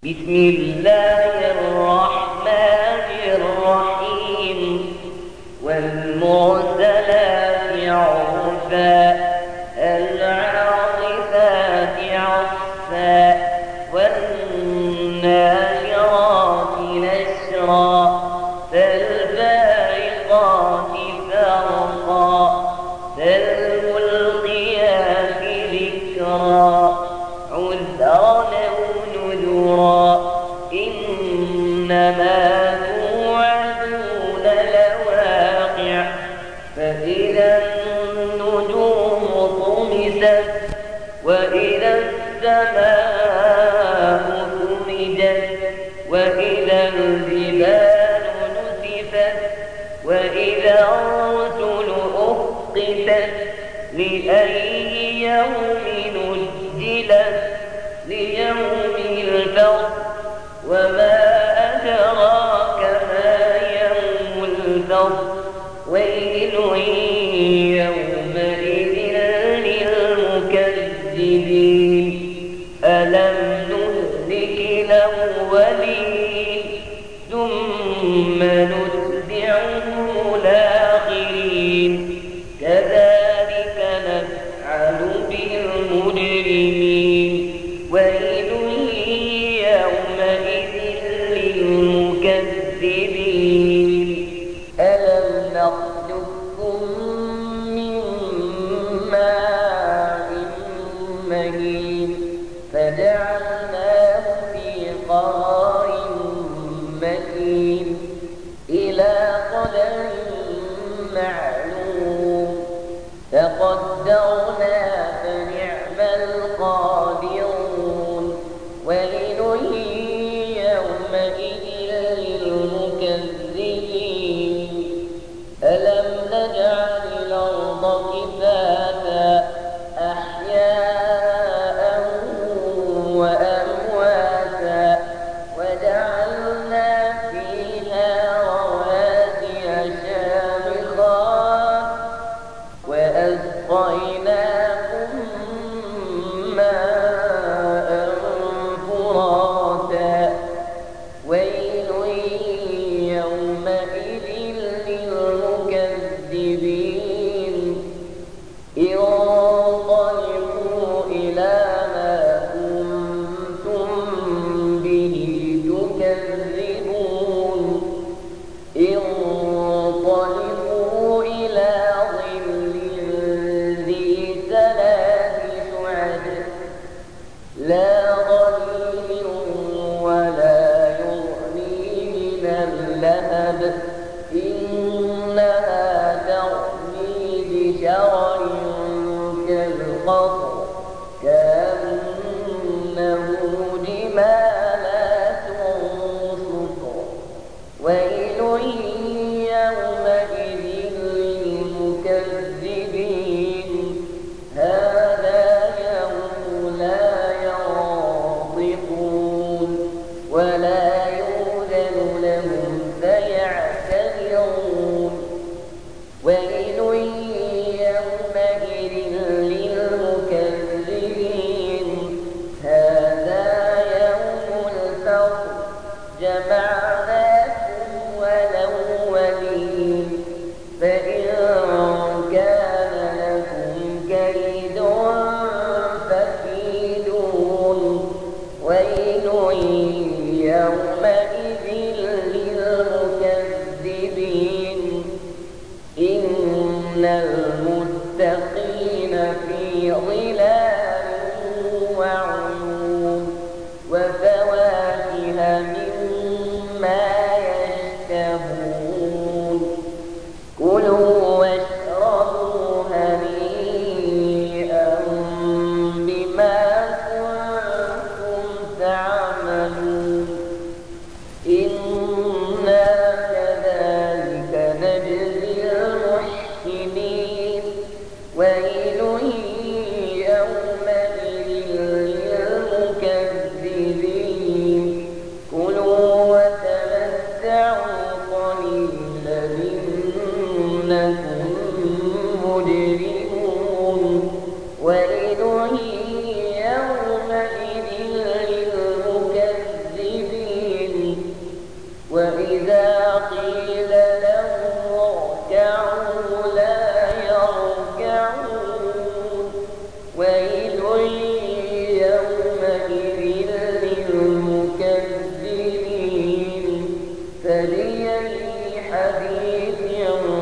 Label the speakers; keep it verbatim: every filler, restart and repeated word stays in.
Speaker 1: بسم الله الرحمن الرحيم والمرسلات عرفا العاصفات عصفا والناشرات نشرا فالفارقات فرقا فالملقيات ذكرا عذرا أو نذرا إنما توعدون لواقع فإذا النجوم طمست وإذا السماء فرجت وإذا الجبال نسفت وإذا الرسل أقتت لأي يوم أجلت ليوم الفصل وما أدراك ما يوم الفصل ويل يومئذ للمكذبين ألم نهلك الأولين ثم نتبعهم الآخرين كذلك نفعل بالمجرمين ويل يومئذ للمكذبين ألم نخلقكم من ماء مهين فجعلناه في قرار مكين إلى قدر معلوم فقدرنا فنعم القادرون ويل يومئذ للمكذبين ألم نجعل الأرض كفاتا أحياء وأمواتا وجعلنا فيها رواسي شامخات وأسقيناكم ماء فراتا ويل يومئذ للمكذبين انطلقوا إلى ما كنتم به تكذبون انطلقوا إلى ظل ذي ثلاث شعب لا ظليل ولا يغني من اللهب إنها ترمي بشرر كالقصر كأنه جمالات صفر ويل يومئذ للمكذبين هذا يوم لا ينطقون ولا يؤذن لهم فيعتذرون ويل يومئذ للمكذبين هذا يوم الفصل جمعناكم والأولين فإن كان لكم كيد فكيدون ويل يومئذ للمكذبين إن المتقين في ظلال وعيون وفواكه مما يشتهون كلوا واشربوا هنيئا بما كنتم تعملون إنا كذلك نجزي المحسنين ويل يومئذ للمكذبين كلوا وتمتعوا قليلا إنكم مجرمون ويل يومئذ للمكذبين حديث